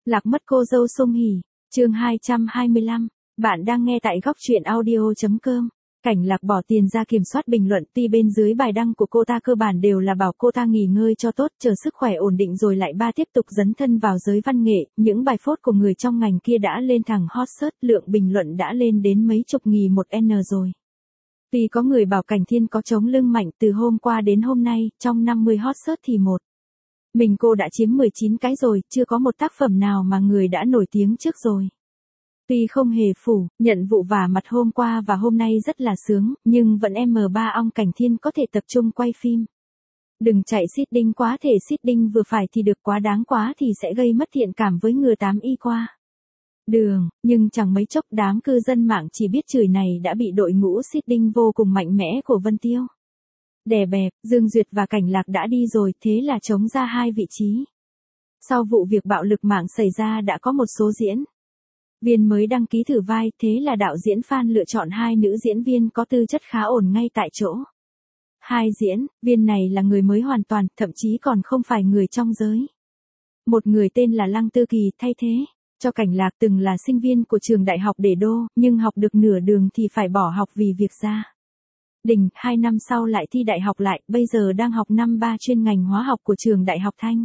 Lạc mất cô dâu Song Hỷ, chương 225, bạn đang nghe tại góc truyện audio.com. Cảnh Lạc bỏ tiền ra kiểm soát bình luận, tuy bên dưới bài đăng của cô ta cơ bản đều là bảo cô ta nghỉ ngơi cho tốt, chờ sức khỏe ổn định rồi lại tiếp tục dấn thân vào giới văn nghệ, những bài phốt của người trong ngành kia đã lên thẳng hot search, lượng bình luận đã lên đến mấy chục nghìn một N rồi. Tuy có người bảo Cảnh Thiên có chống lưng mạnh, từ hôm qua đến hôm nay, trong 50 hot search thì mình cô đã chiếm 19 cái rồi, chưa có một tác phẩm nào mà người đã nổi tiếng trước rồi. Tuy không hề phủ, nhận vụ vả mặt hôm qua và hôm nay rất là sướng, nhưng vẫn M3 ong Cảnh Thiên có thể tập trung quay phim. Đừng chạy seeding quá, thể seeding vừa phải thì được, quá đáng quá thì sẽ gây mất thiện cảm với người 8Y qua đường, nhưng chẳng mấy chốc đám cư dân mạng chỉ biết chửi này đã bị đội ngũ seeding vô cùng mạnh mẽ của Vân Tiêu đè bẹp. Dương Duyệt và Cảnh Lạc đã đi rồi, thế là trống ra 2 vị trí. Sau vụ việc bạo lực mạng xảy ra đã có một số diễn viên mới đăng ký thử vai, thế là đạo diễn Phan lựa chọn 2 nữ diễn viên có tư chất khá ổn ngay tại chỗ. 2 diễn viên này là người mới hoàn toàn, thậm chí còn không phải người trong giới. Một người tên là Lăng Tư Kỳ thay thế cho Cảnh Lạc, từng là sinh viên của trường đại học Để Đô, nhưng học được nửa đường thì phải bỏ học vì việc gia đình, 2 năm sau lại thi đại học lại, bây giờ đang học năm 3 chuyên ngành hóa học của trường đại học Thanh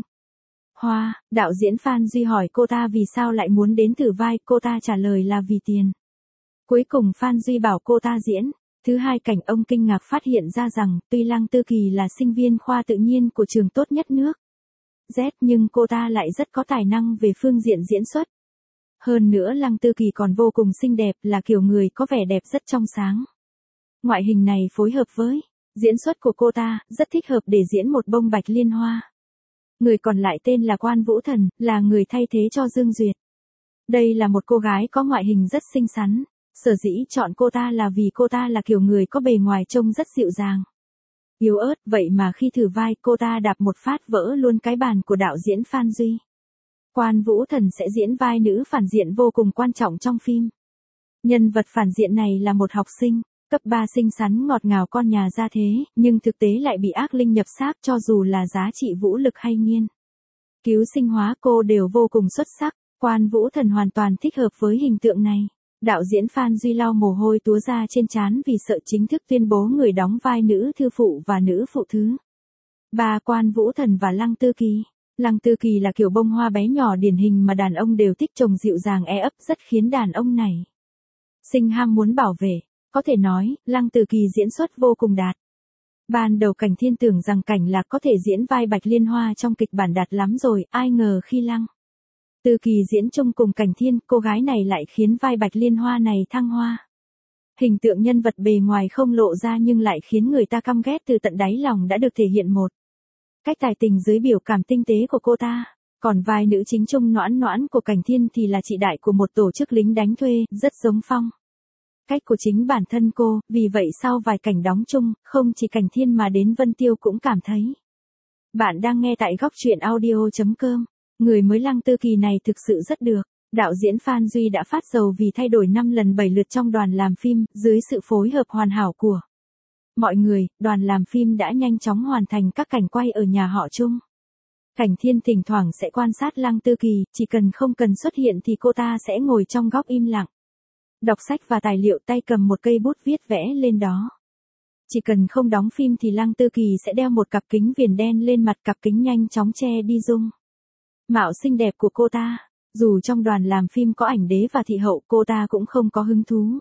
Hoa. Đạo diễn Phan Duy hỏi cô ta vì sao lại muốn đến thử vai, cô ta trả lời là vì tiền. Cuối cùng Phan Duy bảo cô ta diễn. Thứ hai, Cảnh ông kinh ngạc phát hiện ra rằng, tuy Lăng Tư Kỳ là sinh viên khoa tự nhiên của trường tốt nhất nước Z, nhưng cô ta lại rất có tài năng về phương diện diễn xuất. Hơn nữa Lăng Tư Kỳ còn vô cùng xinh đẹp, là kiểu người có vẻ đẹp rất trong sáng. Ngoại hình này phối hợp với diễn xuất của cô ta, rất thích hợp để diễn một bông bạch liên hoa. Người còn lại tên là Quan Vũ Thần, là người thay thế cho Dương Duyệt. Đây là một cô gái có ngoại hình rất xinh xắn. Sở dĩ chọn cô ta là vì cô ta là kiểu người có bề ngoài trông rất dịu dàng, yếu ớt, vậy mà khi thử vai cô ta đạp một phát vỡ luôn cái bàn của đạo diễn Phan Duy. Quan Vũ Thần sẽ diễn vai nữ phản diện vô cùng quan trọng trong phim. Nhân vật phản diện này là một học sinh cấp 3 xinh xắn ngọt ngào con nhà gia thế, nhưng thực tế lại bị ác linh nhập xác, cho dù là giá trị vũ lực hay nghiên cứu sinh hóa cô đều vô cùng xuất sắc. Quan Vũ Thần hoàn toàn thích hợp với hình tượng này. Đạo diễn Phan Duy lau mồ hôi túa ra trên trán vì sợ chính thức tuyên bố người đóng vai nữ thư phụ và nữ phụ thứ 3, Quan Vũ Thần và Lăng Tư Kỳ. Lăng Tư Kỳ là kiểu bông hoa bé nhỏ điển hình mà đàn ông đều thích, chồng dịu dàng ấp, rất khiến đàn ông này sinh ham muốn bảo vệ. Có thể nói, Lăng Tư Kỳ diễn xuất vô cùng đạt. Ban đầu Cảnh Thiên tưởng rằng Cảnh Lạc có thể diễn vai Bạch Liên Hoa trong kịch bản đạt lắm rồi, ai ngờ khi Lăng Tư Kỳ diễn chung cùng Cảnh Thiên, cô gái này lại khiến vai Bạch Liên Hoa này thăng hoa. Hình tượng nhân vật bề ngoài không lộ ra nhưng lại khiến người ta căm ghét từ tận đáy lòng đã được thể hiện một cách tài tình dưới biểu cảm tinh tế của cô ta. Còn vai nữ chính Trung Noãn Noãn của Cảnh Thiên thì là chị đại của một tổ chức lính đánh thuê, rất giống phong cách của chính bản thân cô, vì vậy sau vài cảnh đóng chung, không chỉ Cảnh Thiên mà đến Vân Tiêu cũng cảm thấy. Bạn đang nghe tại góc truyện audio.com. Người mới Lăng Tư Kỳ này thực sự rất được. Đạo diễn Phan Duy đã phát dầu vì thay đổi 5 lần 7 lượt trong đoàn làm phim, dưới sự phối hợp hoàn hảo của mọi người, đoàn làm phim đã nhanh chóng hoàn thành các cảnh quay ở nhà họ Trung. Cảnh Thiên thỉnh thoảng sẽ quan sát Lăng Tư Kỳ, chỉ cần không cần xuất hiện thì cô ta sẽ ngồi trong góc im lặng, đọc sách và tài liệu, tay cầm một cây bút viết vẽ lên đó. Chỉ cần không đóng phim thì Lăng Tư Kỳ sẽ đeo một cặp kính viền đen lên mặt, cặp kính nhanh chóng che đi dung mạo xinh đẹp của cô ta. Dù trong đoàn làm phim có ảnh đế và thị hậu, cô ta cũng không có hứng thú.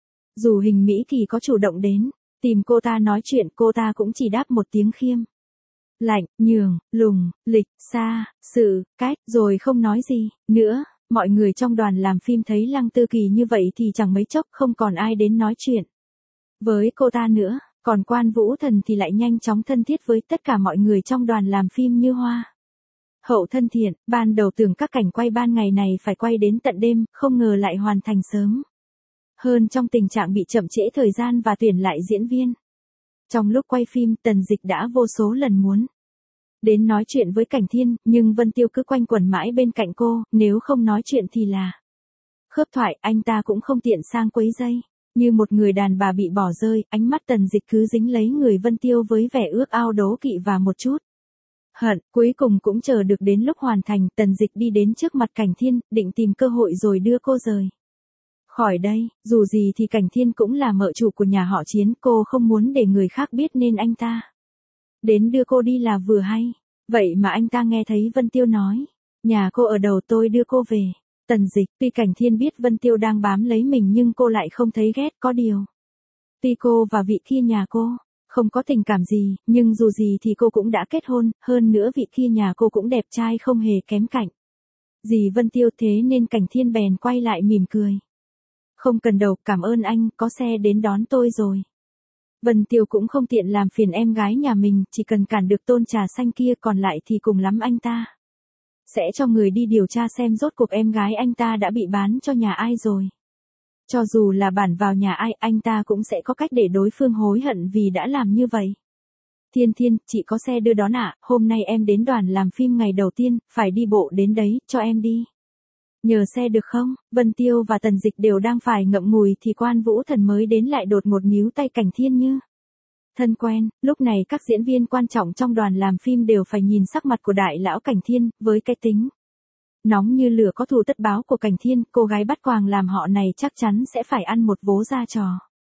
Dù hình Mỹ thì có chủ động đến tìm cô ta nói chuyện, cô ta cũng chỉ đáp một tiếng khiêm lạnh, nhường, lùng, lịch, xa, sự, cách, rồi không nói gì nữa. Mọi người trong đoàn làm phim thấy Lăng Tư Kỳ như vậy thì chẳng mấy chốc không còn ai đến nói chuyện với cô ta nữa. Còn Quan Vũ Thần thì lại nhanh chóng thân thiết với tất cả mọi người trong đoàn làm phim như hoa hậu thân thiện. Ban đầu tưởng các cảnh quay ban ngày này phải quay đến tận đêm, không ngờ lại hoàn thành sớm hơn trong tình trạng bị chậm trễ thời gian và tuyển lại diễn viên. Trong lúc quay phim, Tần Dịch đã vô số lần muốn đến nói chuyện với Cảnh Thiên, nhưng Vân Tiêu cứ quanh quẩn mãi bên cạnh cô, nếu không nói chuyện thì là khớp thoại, anh ta cũng không tiện sang quấy rầy. Như một người đàn bà bị bỏ rơi, ánh mắt Tần Dịch cứ dính lấy người Vân Tiêu với vẻ ước ao đố kỵ và một chút hận, cuối cùng cũng chờ được đến lúc hoàn thành. Tần Dịch đi đến trước mặt Cảnh Thiên, định tìm cơ hội rồi đưa cô rời khỏi đây. Dù gì thì Cảnh Thiên cũng là mợ chủ của nhà họ Chiến, cô không muốn để người khác biết nên anh ta đến đưa cô đi là vừa hay. Vậy mà anh ta nghe thấy Vân Tiêu nói, nhà cô ở đầu, tôi đưa cô về. Tần Dịch, tuy Cảnh Thiên biết Vân Tiêu đang bám lấy mình nhưng cô lại không thấy ghét. Có điều, tuy cô và vị kia nhà cô không có tình cảm gì, nhưng dù gì thì cô cũng đã kết hôn, hơn nữa vị kia nhà cô cũng đẹp trai không hề kém cạnh gì Vân Tiêu, thế nên Cảnh Thiên bèn quay lại mỉm cười. Không cần đâu, cảm ơn anh, có xe đến đón tôi rồi. Vân Tiêu cũng không tiện làm phiền em gái nhà mình, chỉ cần cản được tôn trà xanh kia, còn lại thì cùng lắm anh ta sẽ cho người đi điều tra xem rốt cuộc em gái anh ta đã bị bán cho nhà ai rồi. Cho dù là bản vào nhà ai, anh ta cũng sẽ có cách để đối phương hối hận vì đã làm như vậy. Thiên Thiên, chị có xe đưa đón ạ, hôm nay em đến đoàn làm phim ngày đầu tiên, phải đi bộ đến đấy, cho em đi nhờ xe được không? Vân Tiêu và Tần Dịch đều đang phải ngậm ngùi thì Quan Vũ Thần mới đến lại đột ngột níu tay Cảnh Thiên như thân quen. Lúc này các diễn viên quan trọng trong đoàn làm phim đều phải nhìn sắc mặt của đại lão Cảnh Thiên, với cái tính nóng như lửa có thù tất báo của Cảnh Thiên, cô gái bắt quàng làm họ này chắc chắn sẽ phải ăn một vố ra trò.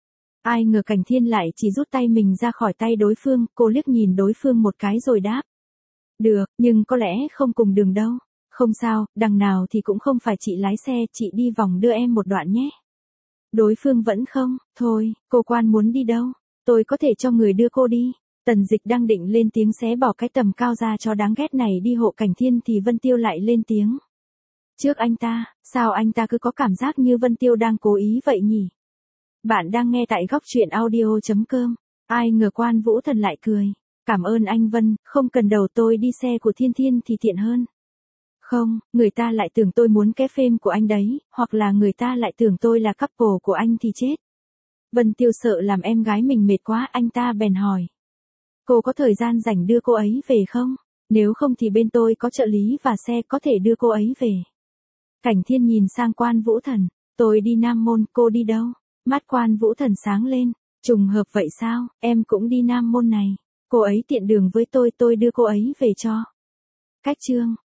Ai ngờ Cảnh Thiên lại chỉ rút tay mình ra khỏi tay đối phương, cô liếc nhìn đối phương một cái rồi đáp. Được, nhưng có lẽ không cùng đường đâu. Không sao, đằng nào thì cũng không phải chị lái xe, chị đi vòng đưa em một đoạn nhé. Đối phương vẫn không, thôi, cô Quan muốn đi đâu? Tôi có thể cho người đưa cô đi. Tần Dịch đang định lên tiếng xé bỏ cái tầm cao ra cho đáng ghét này đi hộ Cảnh Thiên thì Vân Tiêu lại lên tiếng. Trước anh ta, sao anh ta cứ có cảm giác như Vân Tiêu đang cố ý vậy nhỉ? Bạn đang nghe tại góc truyện audio.com. Ai ngờ Quan Vũ Thần lại cười. Cảm ơn anh Vân, không cần đầu, tôi đi xe của Thiên Thiên thì tiện hơn. Không, người ta lại tưởng tôi muốn cái phim của anh đấy, hoặc là người ta lại tưởng tôi là couple của anh thì chết. Vân Tiêu sợ làm em gái mình mệt quá, anh ta bèn hỏi. Cô có thời gian rảnh đưa cô ấy về không? Nếu không thì bên tôi có trợ lý và xe có thể đưa cô ấy về. Cảnh Thiên nhìn sang Quan Vũ Thần. Tôi đi Nam Môn, cô đi đâu? Mắt Quan Vũ Thần sáng lên. Trùng hợp vậy sao, em cũng đi Nam Môn này. Cô ấy tiện đường với tôi đưa cô ấy về cho. Cách chương.